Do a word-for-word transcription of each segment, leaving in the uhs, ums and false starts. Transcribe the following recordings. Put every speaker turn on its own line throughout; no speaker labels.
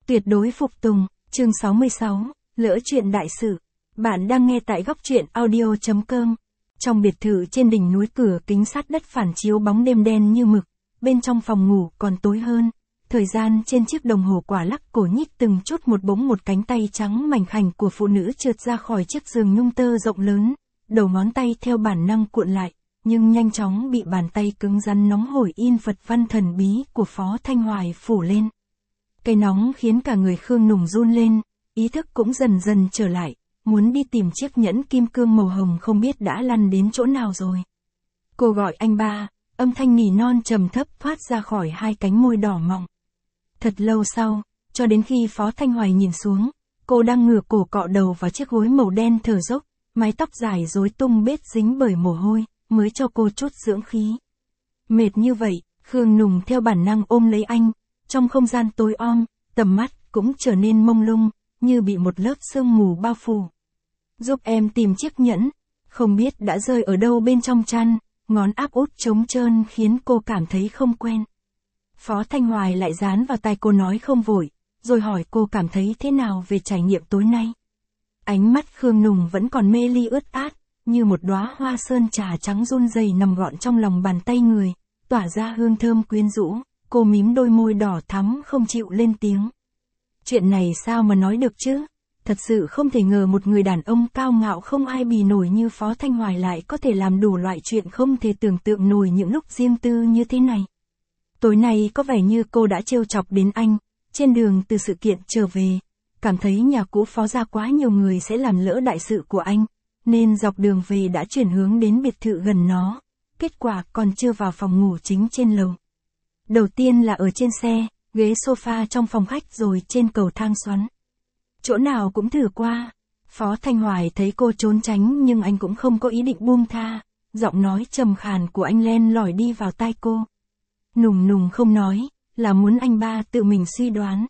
Tuyệt đối phục tùng, chương sáu mươi sáu, lỡ chuyện đại sự. Bạn đang nghe tại góc truyện audio.com. Trong biệt thự trên đỉnh núi, cửa kính sát đất phản chiếu bóng đêm đen như mực, bên trong phòng ngủ còn tối hơn. Thời gian trên chiếc đồng hồ quả lắc cổ nhích từng chút một, bỗng một cánh tay trắng mảnh khảnh của phụ nữ trượt ra khỏi chiếc giường nhung tơ rộng lớn, đầu ngón tay theo bản năng cuộn lại, nhưng nhanh chóng bị bàn tay cứng rắn nóng hổi in Phật văn thần bí của Phó Thanh Hoài phủ lên. Cái nóng khiến cả người Khương Nùng run lên, ý thức cũng dần dần trở lại, muốn đi tìm chiếc nhẫn kim cương màu hồng không biết đã lăn đến chỗ nào rồi. Cô gọi anh ba, âm thanh nỉ non trầm thấp thoát ra khỏi hai cánh môi đỏ mọng. Thật lâu sau, cho đến khi Phó Thanh Hoài nhìn xuống, cô đang ngửa cổ cọ đầu vào chiếc gối màu đen thở dốc, mái tóc dài rối tung bết dính bởi mồ hôi, mới cho cô chút dưỡng khí. Mệt như vậy, Khương Nùng theo bản năng ôm lấy anh, trong không gian tối om, tầm mắt cũng trở nên mông lung, như bị một lớp sương mù bao phủ. Giúp em tìm chiếc nhẫn, không biết đã rơi ở đâu bên trong chăn, ngón áp út trống trơn khiến cô cảm thấy không quen. Phó Thanh Hoài lại dán vào tai cô nói không vội, rồi hỏi cô cảm thấy thế nào về trải nghiệm tối nay. Ánh mắt Khương Nùng vẫn còn mê ly ướt át, như một đóa hoa sơn trà trắng run rẩy nằm gọn trong lòng bàn tay người, tỏa ra hương thơm quyến rũ. Cô mím đôi môi đỏ thắm không chịu lên tiếng. Chuyện này sao mà nói được chứ? Thật sự không thể ngờ một người đàn ông cao ngạo không ai bì nổi như Phó Thanh Hoài lại có thể làm đủ loại chuyện không thể tưởng tượng nổi những lúc riêng tư như thế này. Tối nay có vẻ như cô đã trêu chọc đến anh, trên đường từ sự kiện trở về, cảm thấy nhà cũ Phó gia quá nhiều người sẽ làm lỡ đại sự của anh, nên dọc đường về đã chuyển hướng đến biệt thự gần nó, kết quả còn chưa vào phòng ngủ chính trên lầu. Đầu tiên là ở trên xe, ghế sofa trong phòng khách rồi trên cầu thang xoắn. Chỗ nào cũng thử qua. Phó Thanh Hoài thấy cô trốn tránh nhưng anh cũng không có ý định buông tha, giọng nói trầm khàn của anh len lỏi đi vào tai cô. Nùng Nùng không nói, là muốn anh ba tự mình suy đoán.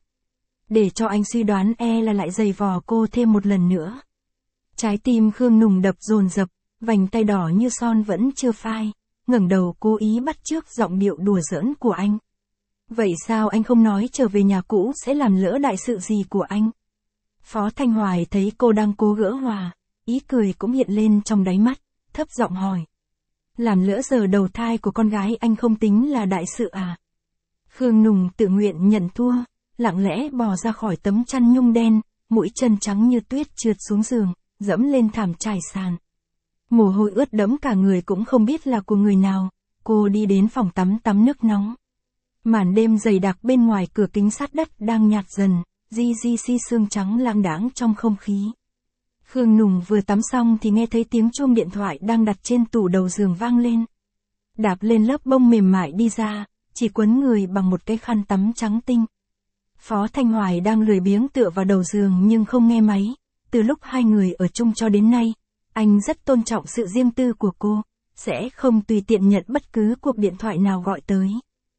Để cho anh suy đoán e là lại giày vò cô thêm một lần nữa. Trái tim Khương Nùng đập dồn dập, vành tay đỏ như son vẫn chưa phai. Ngẩng đầu cố ý bắt chước giọng điệu đùa giỡn của anh. Vậy sao anh không nói trở về nhà cũ sẽ làm lỡ đại sự gì của anh? Phó Thanh Hoài thấy cô đang cố gỡ hòa, ý cười cũng hiện lên trong đáy mắt, thấp giọng hỏi. Làm lỡ giờ đầu thai của con gái anh không tính là đại sự à? Khương Nùng tự nguyện nhận thua, lặng lẽ bò ra khỏi tấm chăn nhung đen, mũi chân trắng như tuyết trượt xuống giường, dẫm lên thảm trải sàn. Mồ hôi ướt đẫm cả người cũng không biết là của người nào, cô đi đến phòng tắm tắm nước nóng. Màn đêm dày đặc bên ngoài cửa kính sát đất đang nhạt dần, di di si sương trắng lang đãng trong không khí. Khương Nùng vừa tắm xong thì nghe thấy tiếng chuông điện thoại đang đặt trên tủ đầu giường vang lên. Đạp lên lớp bông mềm mại đi ra, chỉ quấn người bằng một cái khăn tắm trắng tinh. Phó Thanh Hoài đang lười biếng tựa vào đầu giường nhưng không nghe máy, từ lúc hai người ở chung cho đến nay. Anh rất tôn trọng sự riêng tư của cô, sẽ không tùy tiện nhận bất cứ cuộc điện thoại nào gọi tới.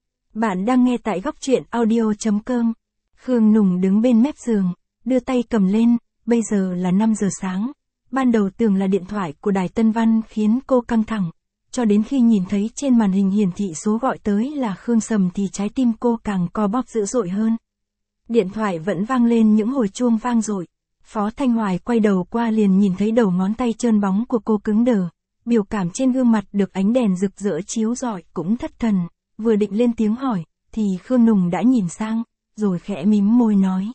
Bạn đang nghe tại góc truyện audio.com. Khương Nùng đứng bên mép giường, đưa tay cầm lên, bây giờ là năm giờ sáng. Ban đầu tưởng là điện thoại của Đài Tân Văn khiến cô căng thẳng, cho đến khi nhìn thấy trên màn hình hiển thị số gọi tới là Khương Sầm thì trái tim cô càng co bóp dữ dội hơn. Điện thoại vẫn vang lên những hồi chuông vang dội. Phó Thanh Hoài quay đầu qua liền nhìn thấy đầu ngón tay trơn bóng của cô cứng đờ, biểu cảm trên gương mặt được ánh đèn rực rỡ chiếu rọi cũng thất thần, vừa định lên tiếng hỏi, thì Khương Nùng đã nhìn sang, rồi khẽ mím môi nói.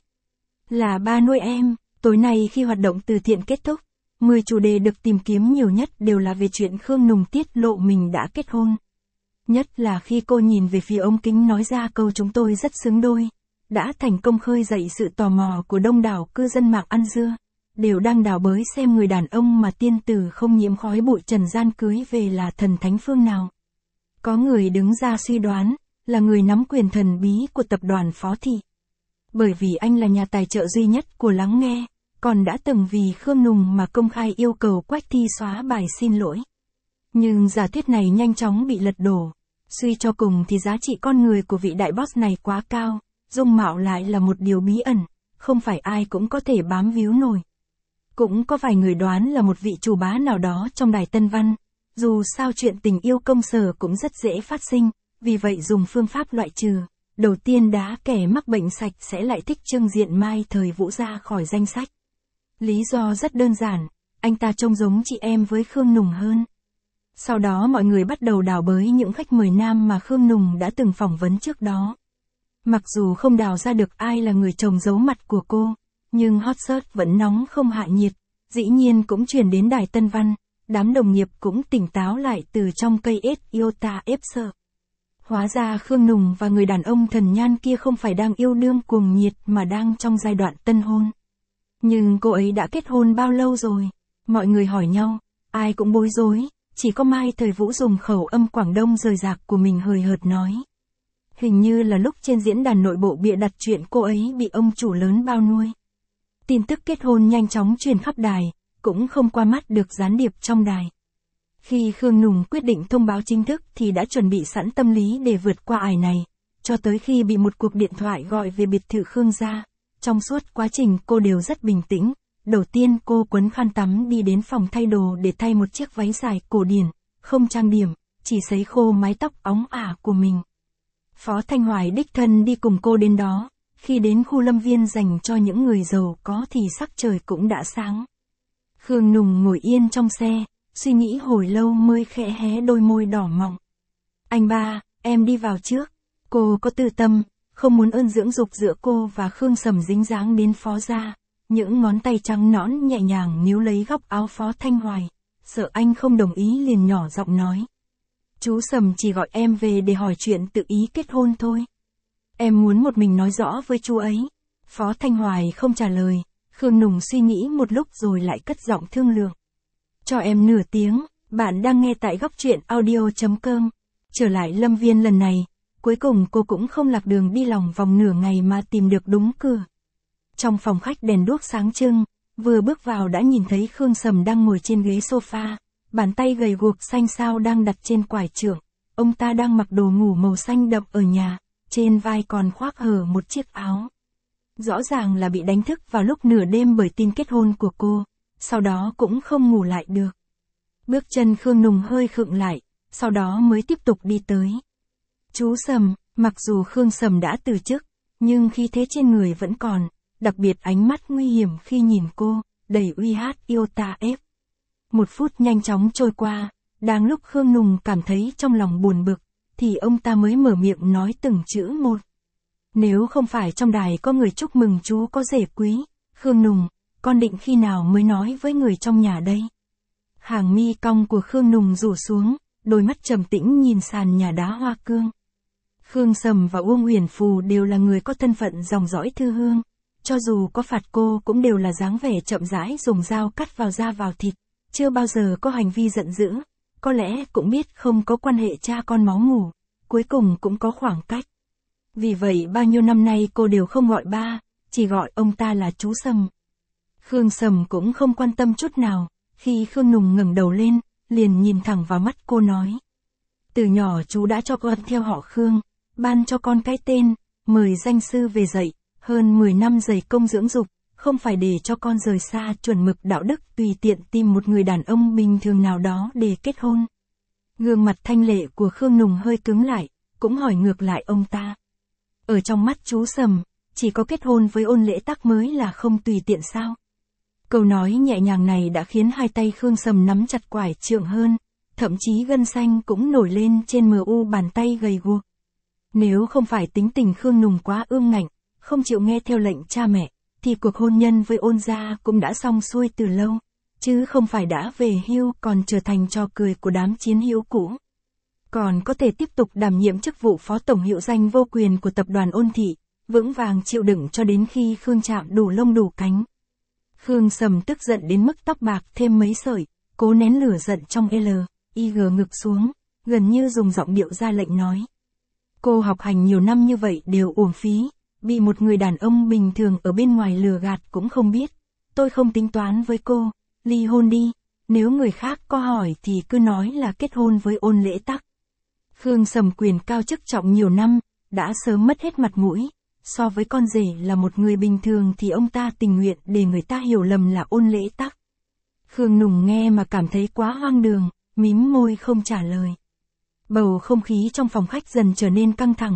Là ba nuôi em, tối nay khi hoạt động từ thiện kết thúc, mười chủ đề được tìm kiếm nhiều nhất đều là về chuyện Khương Nùng tiết lộ mình đã kết hôn. Nhất là khi cô nhìn về phía ống kính nói ra câu chúng tôi rất xứng đôi. Đã thành công khơi dậy sự tò mò của đông đảo cư dân mạng ăn dưa, đều đang đào bới xem người đàn ông mà tiên tử không nhiễm khói bụi trần gian cưới về là thần thánh phương nào. Có người đứng ra suy đoán, là người nắm quyền thần bí của tập đoàn Phó Thị. Bởi vì anh là nhà tài trợ duy nhất của Lắng Nghe, còn đã từng vì Khương Nùng mà công khai yêu cầu Quách Thi xóa bài xin lỗi. Nhưng giả thuyết này nhanh chóng bị lật đổ, suy cho cùng thì giá trị con người của vị đại boss này quá cao. Dung mạo lại là một điều bí ẩn, không phải ai cũng có thể bám víu nổi. Cũng có vài người đoán là một vị chủ bá nào đó trong Đài Tân Văn, dù sao chuyện tình yêu công sở cũng rất dễ phát sinh, vì vậy dùng phương pháp loại trừ, đầu tiên đá kẻ mắc bệnh sạch sẽ lại thích trưng diện Mai Thời Vũ ra khỏi danh sách. Lý do rất đơn giản, anh ta trông giống chị em với Khương Nùng hơn. Sau đó mọi người bắt đầu đào bới những khách mời nam mà Khương Nùng đã từng phỏng vấn trước đó. Mặc dù không đào ra được ai là người chồng giấu mặt của cô, nhưng hot search vẫn nóng không hạ nhiệt, dĩ nhiên cũng truyền đến đài Tân Văn, đám đồng nghiệp cũng tỉnh táo lại từ trong cây ết Iota ép sợ. Hóa ra Khương Nùng và người đàn ông thần nhan kia không phải đang yêu đương cuồng nhiệt mà đang trong giai đoạn tân hôn. Nhưng cô ấy đã kết hôn bao lâu rồi? Mọi người hỏi nhau, ai cũng bối rối, chỉ có Mai Thời Vũ dùng khẩu âm Quảng Đông rời rạc của mình hời hợt nói. Hình như là lúc trên diễn đàn nội bộ bịa đặt chuyện cô ấy bị ông chủ lớn bao nuôi. Tin tức kết hôn nhanh chóng truyền khắp đài, cũng không qua mắt được gián điệp trong đài. Khi Khương Nùng quyết định thông báo chính thức thì đã chuẩn bị sẵn tâm lý để vượt qua ải này, cho tới khi bị một cuộc điện thoại gọi về biệt thự Khương gia. Trong suốt quá trình cô đều rất bình tĩnh. Đầu tiên cô quấn khăn tắm đi đến phòng thay đồ để thay một chiếc váy dài cổ điển, không trang điểm, chỉ sấy khô mái tóc óng ả của mình. Phó Thanh Hoài đích thân đi cùng cô đến đó. Khi đến khu lâm viên dành cho những người giàu có thì sắc trời cũng đã sáng. Khương Nùng ngồi yên trong xe, suy nghĩ hồi lâu mới khẽ hé đôi môi đỏ mọng. Anh ba, em đi vào trước. Cô có tư tâm, không muốn ơn dưỡng dục giữa cô và Khương Sầm dính dáng đến Phó gia. Những ngón tay trắng nõn nhẹ nhàng níu lấy góc áo Phó Thanh Hoài, sợ anh không đồng ý liền nhỏ giọng nói. Chú Sầm chỉ gọi em về để hỏi chuyện tự ý kết hôn thôi. Em muốn một mình nói rõ với chú ấy. Phó Thanh Hoài không trả lời, Khương Nùng suy nghĩ một lúc rồi lại cất giọng thương lượng. Cho em nửa tiếng, bạn đang nghe tại góc truyện audio chấm com. Trở lại lâm viên lần này, cuối cùng cô cũng không lạc đường đi lòng vòng nửa ngày mà tìm được đúng cửa. Trong phòng khách đèn đuốc sáng trưng, vừa bước vào đã nhìn thấy Khương Sầm đang ngồi trên ghế sofa, bàn tay gầy guộc xanh xao đang đặt trên quải trượng. Ông ta đang mặc đồ ngủ màu xanh đậm ở nhà, trên vai còn khoác hở một chiếc áo. Rõ ràng là bị đánh thức vào lúc nửa đêm bởi tin kết hôn của cô, sau đó cũng không ngủ lại được. Bước chân Khương Nùng hơi khựng lại, sau đó mới tiếp tục đi tới. Chú Sầm, mặc dù Khương Sầm đã từ chức, nhưng khí thế trên người vẫn còn, đặc biệt ánh mắt nguy hiểm khi nhìn cô, đầy uy hát Iota ép. Một phút nhanh chóng trôi qua, đang lúc Khương Nùng cảm thấy trong lòng buồn bực, thì ông ta mới mở miệng nói từng chữ một. Nếu không phải trong đài có người chúc mừng chú có rể quý, Khương Nùng, con định khi nào mới nói với người trong nhà đây? Hàng mi cong của Khương Nùng rủ xuống, đôi mắt trầm tĩnh nhìn sàn nhà đá hoa cương. Khương Sầm và Uông Uyển Phù đều là người có thân phận dòng dõi Thư Hương, cho dù có phạt cô cũng đều là dáng vẻ chậm rãi dùng dao cắt vào da vào thịt, chưa bao giờ có hành vi giận dữ, có lẽ cũng biết không có quan hệ cha con máu mủ, cuối cùng cũng có khoảng cách. Vì vậy bao nhiêu năm nay cô đều không gọi ba, chỉ gọi ông ta là chú Sầm. Khương Sầm cũng không quan tâm chút nào, khi Khương Nùng ngẩng đầu lên, liền nhìn thẳng vào mắt cô nói. Từ nhỏ chú đã cho con theo họ Khương, ban cho con cái tên, mời danh sư về dạy, hơn mười năm dày công dưỡng dục, không phải để cho con rời xa chuẩn mực đạo đức tùy tiện tìm một người đàn ông bình thường nào đó để kết hôn. Gương mặt thanh lệ của Khương Nùng hơi cứng lại, cũng hỏi ngược lại ông ta. Ở trong mắt chú Sầm, chỉ có kết hôn với Ôn Lễ Tắc mới là không tùy tiện sao? Câu nói nhẹ nhàng này đã khiến hai tay Khương Sầm nắm chặt quải trượng hơn, thậm chí gân xanh cũng nổi lên trên mờ u bàn tay gầy guộc. Nếu không phải tính tình Khương Nùng quá ương ngạnh, không chịu nghe theo lệnh cha mẹ, thì cuộc hôn nhân với Ôn gia cũng đã xong xuôi từ lâu, chứ không phải đã về hưu còn trở thành trò cười của đám chiến hữu cũ. Còn có thể tiếp tục đảm nhiệm chức vụ phó tổng hiệu danh vô quyền của tập đoàn Ôn thị, vững vàng chịu đựng cho đến khi Khương chạm đủ lông đủ cánh. Khương Sầm tức giận đến mức tóc bạc thêm mấy sợi, cố nén lửa giận trong L, I G ngực xuống, gần như dùng giọng điệu ra lệnh nói. Cô học hành nhiều năm như vậy đều uổng phí, bị một người đàn ông bình thường ở bên ngoài lừa gạt cũng không biết. Tôi không tính toán với cô, ly hôn đi, nếu người khác có hỏi thì cứ nói là kết hôn với Ôn Lễ Tắc. Khương Sầm quyền cao chức trọng nhiều năm, đã sớm mất hết mặt mũi. So với con rể là một người bình thường thì ông ta tình nguyện để người ta hiểu lầm là Ôn Lễ Tắc. Khương Nùng nghe mà cảm thấy quá hoang đường, mím môi không trả lời. Bầu không khí trong phòng khách dần trở nên căng thẳng, không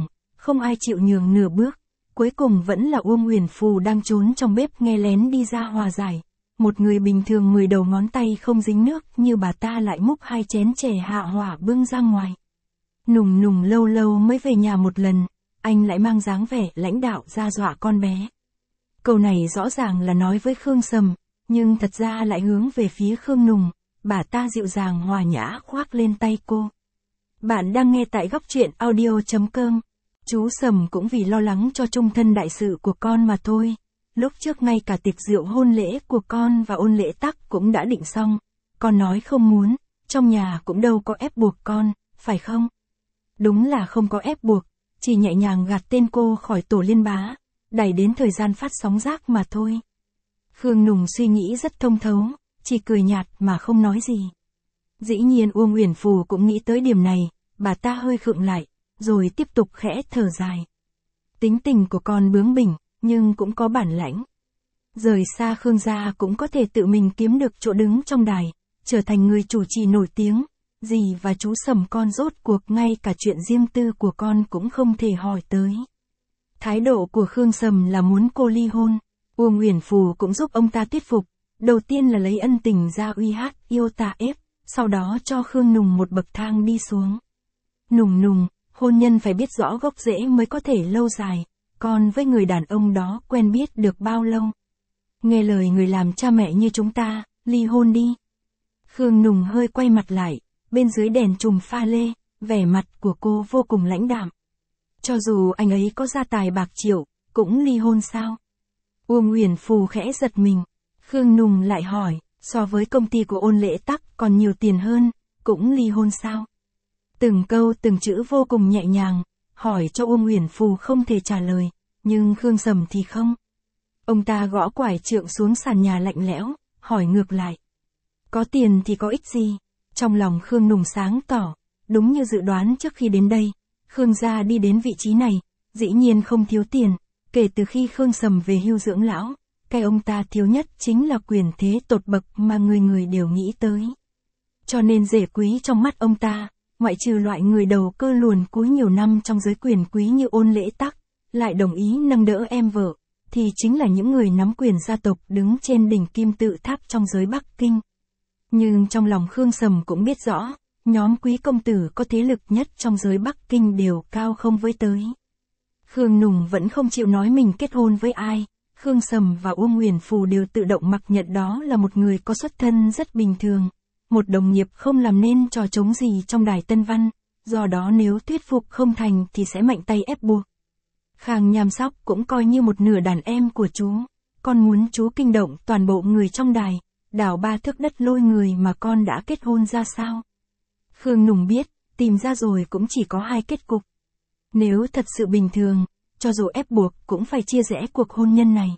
không ai chịu nhường nửa bước. Cuối cùng vẫn là Uông Uyển Phù đang trốn trong bếp nghe lén đi ra hòa giải. Một người bình thường mười đầu ngón tay không dính nước như bà ta lại múc hai chén chè hạ hỏa bưng ra ngoài. Nùng nùng lâu lâu mới về nhà một lần, anh lại mang dáng vẻ lãnh đạo ra dọa con bé. Câu này rõ ràng là nói với Khương Sầm, nhưng thật ra lại hướng về phía Khương Nùng, bà ta dịu dàng hòa nhã khoác lên tay cô. Bạn đang nghe tại góc truyện audio chấm com. Chú Sầm cũng vì lo lắng cho chung thân đại sự của con mà thôi. Lúc trước ngay cả tiệc rượu hôn lễ của con và ôn lễ tắc cũng đã định xong. Con nói không muốn, trong nhà cũng đâu có ép buộc con, phải không? Đúng là không có ép buộc, chỉ nhẹ nhàng gạt tên cô khỏi tổ liên bá, đẩy đến thời gian phát sóng rác mà thôi. Khương Nùng suy nghĩ rất thông thấu, chỉ cười nhạt mà không nói gì. Dĩ nhiên Uông Uyển Phù cũng nghĩ tới điểm này, bà ta hơi khựng lại, rồi tiếp tục khẽ thở dài. Tính tình của con bướng bỉnh, nhưng cũng có bản lãnh. Rời xa Khương gia cũng có thể tự mình kiếm được chỗ đứng trong đài, trở thành người chủ trì nổi tiếng. Dì và chú Sầm con rốt cuộc ngay cả chuyện riêng tư của con cũng không thể hỏi tới. Thái độ của Khương Sầm là muốn cô ly hôn. Uông Uyển Phù cũng giúp ông ta thuyết phục. Đầu tiên là lấy ân tình ra uy hát yêu ta ép, sau đó cho Khương Nùng một bậc thang đi xuống. Nùng Nùng, hôn nhân phải biết rõ gốc rễ mới có thể lâu dài, con với người đàn ông đó quen biết được bao lâu? Nghe lời người làm cha mẹ như chúng ta, ly hôn đi. Khương Nùng hơi quay mặt lại, bên dưới đèn chùm pha lê, vẻ mặt của cô vô cùng lãnh đạm. Cho dù anh ấy có gia tài bạc triệu, cũng ly hôn sao? Uông Uyển Phù khẽ giật mình. Khương Nùng lại hỏi, so với công ty của ôn lễ tắc còn nhiều tiền hơn, cũng ly hôn sao? Từng câu từng chữ vô cùng nhẹ nhàng, hỏi cho Uông Uyển Phù không thể trả lời, nhưng Khương Sầm thì không. Ông ta gõ quải trượng xuống sàn nhà lạnh lẽo, hỏi ngược lại. Có tiền thì có ích gì? Trong lòng Khương Nùng sáng tỏ, đúng như dự đoán trước khi đến đây, Khương gia đi đến vị trí này, dĩ nhiên không thiếu tiền, kể từ khi Khương Sầm về hưu dưỡng lão, cái ông ta thiếu nhất chính là quyền thế tột bậc mà người người đều nghĩ tới. Cho nên rể quý trong mắt ông ta, ngoại trừ loại người đầu cơ luồn cúi nhiều năm trong giới quyền quý như ôn lễ tắc, lại đồng ý nâng đỡ em vợ, thì chính là những người nắm quyền gia tộc đứng trên đỉnh kim tự tháp trong giới Bắc Kinh. Nhưng trong lòng Khương Sầm cũng biết rõ, nhóm quý công tử có thế lực nhất trong giới Bắc Kinh đều cao không với tới. Khương Nùng vẫn không chịu nói mình kết hôn với ai, Khương Sầm và Uông Uyển Phù đều tự động mặc nhận đó là một người có xuất thân rất bình thường, một đồng nghiệp không làm nên trò trống gì trong đài Tân Văn, do đó nếu thuyết phục không thành thì sẽ mạnh tay ép buộc. Khang Nham Sóc cũng coi như một nửa đàn em của chú, con muốn chú kinh động toàn bộ người trong đài, đào ba thước đất lôi người mà con đã kết hôn ra sao? Khương Nùng biết, tìm ra rồi cũng chỉ có hai kết cục. Nếu thật sự bình thường, cho dù ép buộc cũng phải chia rẽ cuộc hôn nhân này.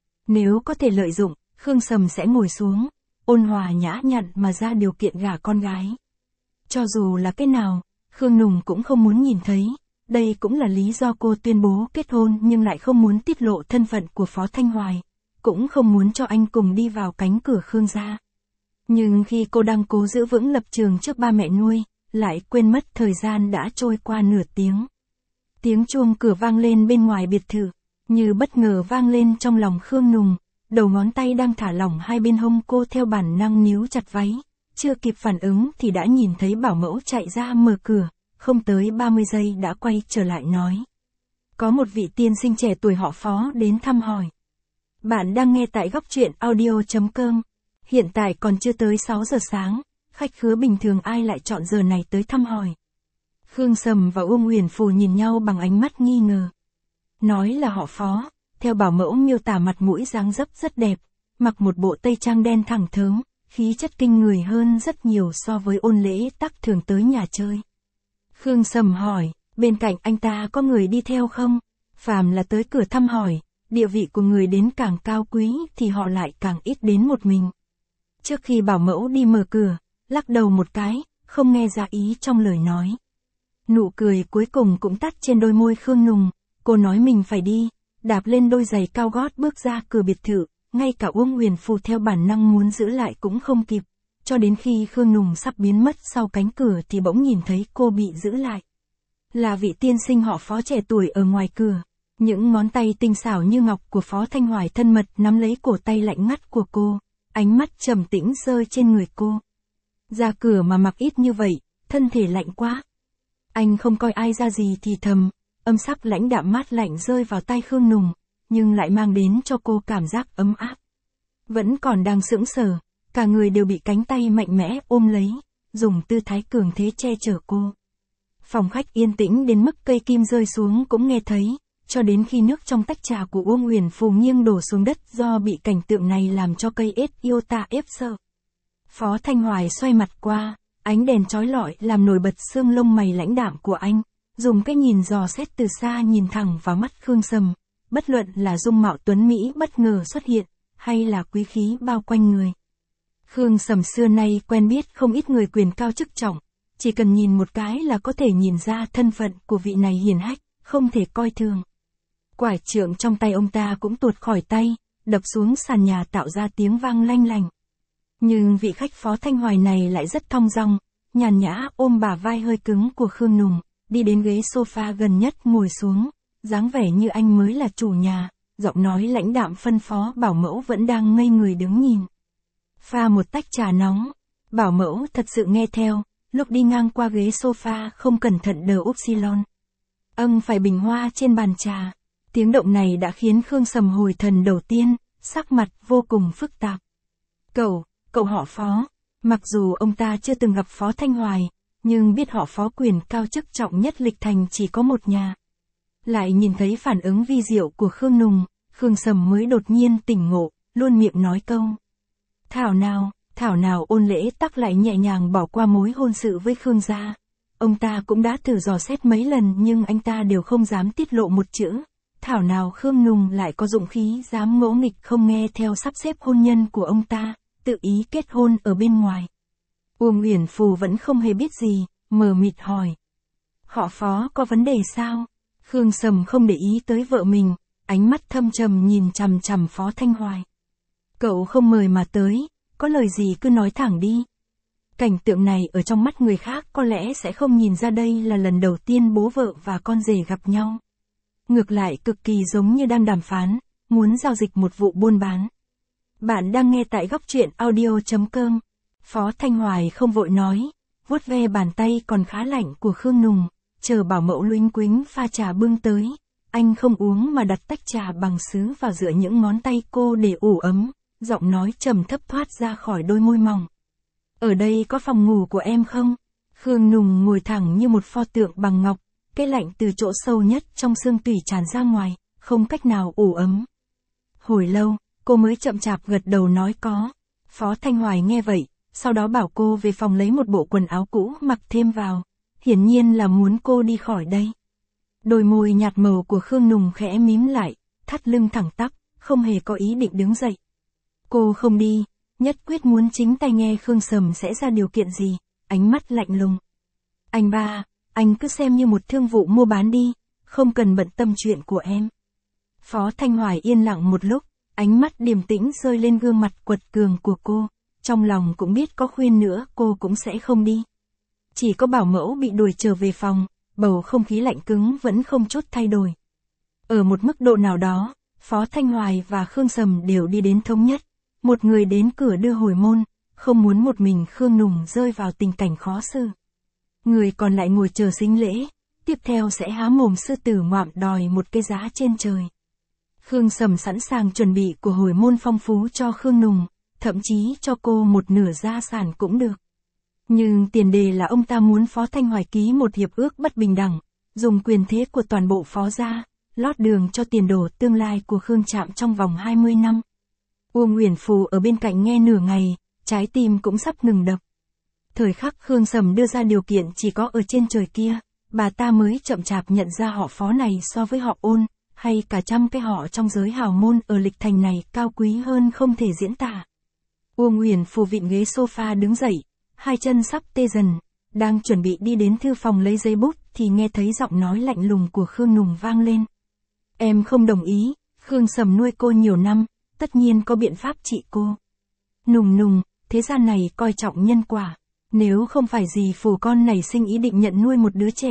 Nếu có thể lợi dụng, Khương Sầm sẽ ngồi xuống, ôn hòa nhã nhặn mà ra điều kiện gả con gái. Cho dù là cái nào, Khương Nùng cũng không muốn nhìn thấy, đây cũng là lý do cô tuyên bố kết hôn nhưng lại không muốn tiết lộ thân phận của Phó Thanh Hoài, cũng không muốn cho anh cùng đi vào cánh cửa Khương gia. Nhưng khi cô đang cố giữ vững lập trường trước ba mẹ nuôi, lại quên mất thời gian đã trôi qua nửa tiếng. Tiếng chuông cửa vang lên bên ngoài biệt thự, như bất ngờ vang lên trong lòng Khương Nùng, đầu ngón tay đang thả lỏng hai bên hông cô theo bản năng níu chặt váy, chưa kịp phản ứng thì đã nhìn thấy bảo mẫu chạy ra mở cửa, không tới ba mươi giây đã quay trở lại nói. Có một vị tiên sinh trẻ tuổi họ Phó đến thăm hỏi. Bạn đang nghe tại góc truyện audio chấm com. Hiện tại còn chưa tới sáu giờ sáng, khách khứa bình thường ai lại chọn giờ này tới thăm hỏi. Khương Sầm và Uông Uyển Phù nhìn nhau bằng ánh mắt nghi ngờ. Nói là họ Phó, theo bảo mẫu miêu tả mặt mũi dáng dấp rất đẹp, mặc một bộ tây trang đen thẳng thớm, khí chất kinh người hơn rất nhiều so với ôn lễ tắc thường tới nhà chơi. Khương Sầm hỏi, bên cạnh anh ta có người đi theo không? Phàm là tới cửa thăm hỏi, địa vị của người đến càng cao quý thì họ lại càng ít đến một mình. Trước khi bảo mẫu đi mở cửa, lắc đầu một cái, không nghe ra ý trong lời nói. Nụ cười cuối cùng cũng tắt trên đôi môi Khương Nùng, cô nói mình phải đi, đạp lên đôi giày cao gót bước ra cửa biệt thự, ngay cả Uông Uyển Phù theo bản năng muốn giữ lại cũng không kịp, cho đến khi Khương Nùng sắp biến mất sau cánh cửa thì bỗng nhìn thấy cô bị giữ lại. Là vị tiên sinh họ Phó trẻ tuổi ở ngoài cửa. Những ngón tay tinh xảo như ngọc của Phó Thanh Hoài thân mật nắm lấy cổ tay lạnh ngắt của cô, ánh mắt trầm tĩnh rơi trên người cô. Ra cửa mà mặc ít như vậy, thân thể lạnh quá. Anh không coi ai ra gì thì thầm, âm sắc lãnh đạm mát lạnh rơi vào tai Khương Nùng, nhưng lại mang đến cho cô cảm giác ấm áp. Vẫn còn đang sững sờ, cả người đều bị cánh tay mạnh mẽ ôm lấy, dùng tư thái cường thế che chở cô. Phòng khách yên tĩnh đến mức cây kim rơi xuống cũng nghe thấy, cho đến khi nước trong tách trà của Uông Uyển Phù nghiêng đổ xuống đất do bị cảnh tượng này làm cho cây ếch yêu ta ép sợ. Phó Thanh Hoài xoay mặt qua, ánh đèn chói lọi làm nổi bật xương lông mày lãnh đạm của anh, dùng cái nhìn dò xét từ xa nhìn thẳng vào mắt Khương Sầm, bất luận là dung mạo tuấn mỹ bất ngờ xuất hiện, hay là quý khí bao quanh người. Khương Sầm xưa nay quen biết không ít người quyền cao chức trọng, chỉ cần nhìn một cái là có thể nhìn ra thân phận của vị này hiển hách, không thể coi thường. Quải trượng trong tay ông ta cũng tuột khỏi tay, đập xuống sàn nhà tạo ra tiếng vang lanh lành. Nhưng vị khách Phó Thanh Hoài này lại rất thong dong, nhàn nhã ôm bả vai hơi cứng của Khương Nùng, đi đến ghế sofa gần nhất ngồi xuống, dáng vẻ như anh mới là chủ nhà, giọng nói lãnh đạm phân phó bảo mẫu vẫn đang ngây người đứng nhìn. Pha một tách trà nóng, bảo mẫu thật sự nghe theo, lúc đi ngang qua ghế sofa không cẩn thận đờ upsilon. Âng phải bình hoa trên bàn trà. Tiếng động này đã khiến Khương Sầm hồi thần đầu tiên, sắc mặt vô cùng phức tạp. Cậu, cậu họ Phó, mặc dù ông ta chưa từng gặp Phó Thanh Hoài, nhưng biết họ Phó quyền cao chức trọng nhất Lịch Thành chỉ có một nhà. Lại nhìn thấy phản ứng vi diệu của Khương Nùng, Khương Sầm mới đột nhiên tỉnh ngộ, luôn miệng nói câu. Thảo nào, thảo nào Ôn Lễ Tắc lại nhẹ nhàng bỏ qua mối hôn sự với Khương gia. Ông ta cũng đã thử dò xét mấy lần nhưng anh ta đều không dám tiết lộ một chữ. Thảo nào Khương Nùng lại có dụng khí dám ngỗ nghịch không nghe theo sắp xếp hôn nhân của ông ta, tự ý kết hôn ở bên ngoài. Uông Uyển Phù vẫn không hề biết gì, mờ mịt hỏi. Họ Phó có vấn đề sao? Khương Sầm không để ý tới vợ mình, ánh mắt thâm trầm nhìn chằm chằm Phó Thanh Hoài. Cậu không mời mà tới, có lời gì cứ nói thẳng đi. Cảnh tượng này ở trong mắt người khác có lẽ sẽ không nhìn ra đây là lần đầu tiên bố vợ và con rể gặp nhau. Ngược lại cực kỳ giống như đang đàm phán, muốn giao dịch một vụ buôn bán. Bạn đang nghe tại góc truyện audio chấm com. Phó Thanh Hoài không vội nói, vuốt ve bàn tay còn khá lạnh của Khương Nùng, chờ bảo mẫu luính quính pha trà bưng tới. Anh không uống mà đặt tách trà bằng sứ vào giữa những ngón tay cô để ủ ấm, giọng nói trầm thấp thoát ra khỏi đôi môi mỏng. Ở đây có phòng ngủ của em không? Khương Nùng ngồi thẳng như một pho tượng bằng ngọc, cái lạnh từ chỗ sâu nhất trong xương tủy tràn ra ngoài, không cách nào ủ ấm. Hồi lâu, cô mới chậm chạp gật đầu nói có. Phó Thanh Hoài nghe vậy, sau đó bảo cô về phòng lấy một bộ quần áo cũ mặc thêm vào, hiển nhiên là muốn cô đi khỏi đây. Đôi môi nhạt màu của Khương Nùng khẽ mím lại, thắt lưng thẳng tắp, không hề có ý định đứng dậy. Cô không đi, nhất quyết muốn chính tay nghe Khương Sầm sẽ ra điều kiện gì, ánh mắt lạnh lùng. Anh ba, anh cứ xem như một thương vụ mua bán đi, không cần bận tâm chuyện của em. Phó Thanh Hoài yên lặng một lúc, ánh mắt điềm tĩnh rơi lên gương mặt quật cường của cô, trong lòng cũng biết có khuyên nữa cô cũng sẽ không đi. Chỉ có bảo mẫu bị đuổi trở về phòng, bầu không khí lạnh cứng vẫn không chút thay đổi. Ở một mức độ nào đó, Phó Thanh Hoài và Khương Sầm đều đi đến thống nhất. Một người đến cửa đưa hồi môn, không muốn một mình Khương Nùng rơi vào tình cảnh khó xử. Người còn lại ngồi chờ sính lễ, tiếp theo sẽ há mồm sư tử ngoạm đòi một cái giá trên trời. Khương Sầm sẵn sàng chuẩn bị của hồi môn phong phú cho Khương Nùng, thậm chí cho cô một nửa gia sản cũng được. Nhưng tiền đề là ông ta muốn Phó Thanh Hoài ký một hiệp ước bất bình đẳng, dùng quyền thế của toàn bộ Phó gia, lót đường cho tiền đồ tương lai của Khương Trạm trong vòng hai mươi năm. Uông Uyển Phù ở bên cạnh nghe nửa ngày, trái tim cũng sắp ngừng đập. Thời khắc Khương Sầm đưa ra điều kiện chỉ có ở trên trời kia, bà ta mới chậm chạp nhận ra họ Phó này so với họ Ôn, hay cả trăm cái họ trong giới hào môn ở Lịch Thành này cao quý hơn không thể diễn tả. Uông Uyển Phù vịn ghế sofa đứng dậy, hai chân sắp tê dần, đang chuẩn bị đi đến thư phòng lấy giấy bút thì nghe thấy giọng nói lạnh lùng của Khương Nùng vang lên. Em không đồng ý, Khương Sầm nuôi cô nhiều năm, tất nhiên có biện pháp trị cô. Nùng Nùng, thế gian này coi trọng nhân quả, nếu không phải gì Phù con này sinh ý định nhận nuôi một đứa trẻ,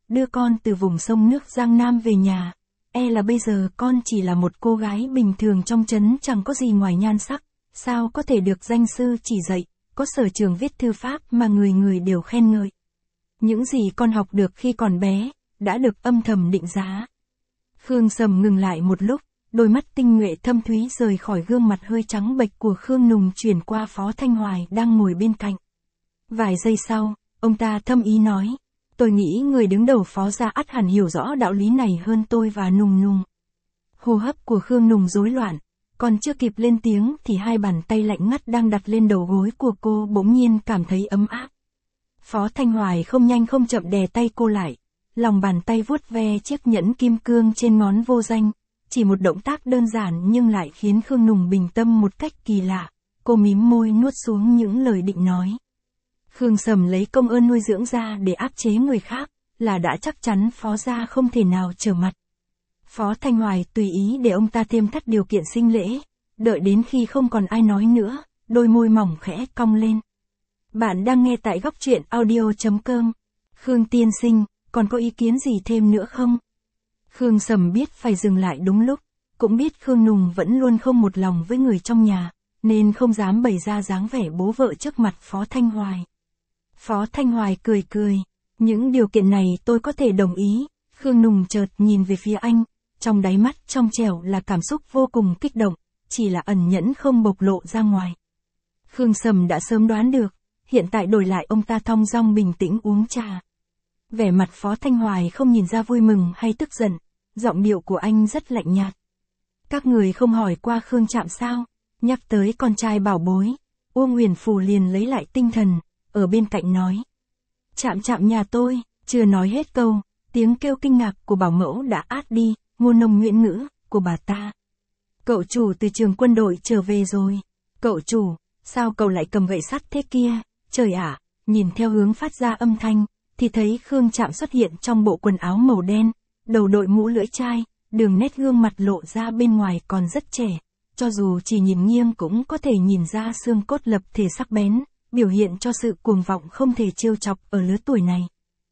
đưa con từ vùng sông nước Giang Nam về nhà. E là bây giờ con chỉ là một cô gái bình thường trong trấn chẳng có gì ngoài nhan sắc, sao có thể được danh sư chỉ dạy, có sở trường viết thư pháp mà người người đều khen ngợi. Những gì con học được khi còn bé, đã được âm thầm định giá. Khương Sầm ngừng lại một lúc, đôi mắt tinh nhuệ thâm thúy rời khỏi gương mặt hơi trắng bệch của Khương Nùng chuyển qua Phó Thanh Hoài đang ngồi bên cạnh. Vài giây sau, ông ta thâm ý nói, tôi nghĩ người đứng đầu Phó gia ắt hẳn hiểu rõ đạo lý này hơn tôi và Nùng Nùng. Hô hấp của Khương Nùng rối loạn, còn chưa kịp lên tiếng thì hai bàn tay lạnh ngắt đang đặt lên đầu gối của cô bỗng nhiên cảm thấy ấm áp. Phó Thanh Hoài không nhanh không chậm đè tay cô lại, lòng bàn tay vuốt ve chiếc nhẫn kim cương trên ngón vô danh, chỉ một động tác đơn giản nhưng lại khiến Khương Nùng bình tâm một cách kỳ lạ, cô mím môi nuốt xuống những lời định nói. Khương Sầm lấy công ơn nuôi dưỡng ra để áp chế người khác, là đã chắc chắn Phó gia không thể nào trở mặt. Phó Thanh Hoài tùy ý để ông ta thêm thắt điều kiện sinh lễ, đợi đến khi không còn ai nói nữa, đôi môi mỏng khẽ cong lên. Bạn đang nghe tại góc truyện audio chấm com. Khương tiên sinh, còn có ý kiến gì thêm nữa không? Khương Sầm biết phải dừng lại đúng lúc, cũng biết Khương Nùng vẫn luôn không một lòng với người trong nhà, nên không dám bày ra dáng vẻ bố vợ trước mặt Phó Thanh Hoài. Phó Thanh Hoài cười cười, những điều kiện này tôi có thể đồng ý. Khương Nùng chợt nhìn về phía anh, trong đáy mắt trong trẻo là cảm xúc vô cùng kích động, chỉ là ẩn nhẫn không bộc lộ ra ngoài. Khương Sầm đã sớm đoán được, hiện tại đổi lại ông ta thong dong bình tĩnh uống trà. Vẻ mặt Phó Thanh Hoài không nhìn ra vui mừng hay tức giận, giọng điệu của anh rất lạnh nhạt. Các người không hỏi qua Khương Trạm sao? Nhắc tới con trai bảo bối, Uông Huyền Phù liền lấy lại tinh thần, ở bên cạnh nói. Trạm Trạm nhà tôi, chưa nói hết câu, tiếng kêu kinh ngạc của bảo mẫu đã át đi, ngôn nông nguyễn ngữ, của bà ta. Cậu chủ từ trường quân đội trở về rồi. Cậu chủ, sao cậu lại cầm gậy sắt thế kia? Trời ạ, nhìn theo hướng phát ra âm thanh, thì thấy Khương Trạm xuất hiện trong bộ quần áo màu đen, đầu đội mũ lưỡi chai, đường nét gương mặt lộ ra bên ngoài còn rất trẻ, cho dù chỉ nhìn nghiêng cũng có thể nhìn ra xương cốt lập thể sắc bén, biểu hiện cho sự cuồng vọng không thể trêu chọc ở lứa tuổi này.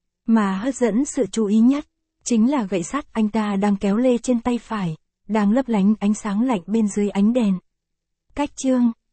Mà hấp dẫn sự chú ý nhất, chính là gậy sắt anh ta đang kéo lê trên tay phải, đang lấp lánh ánh sáng lạnh bên dưới ánh đèn. Cách chương,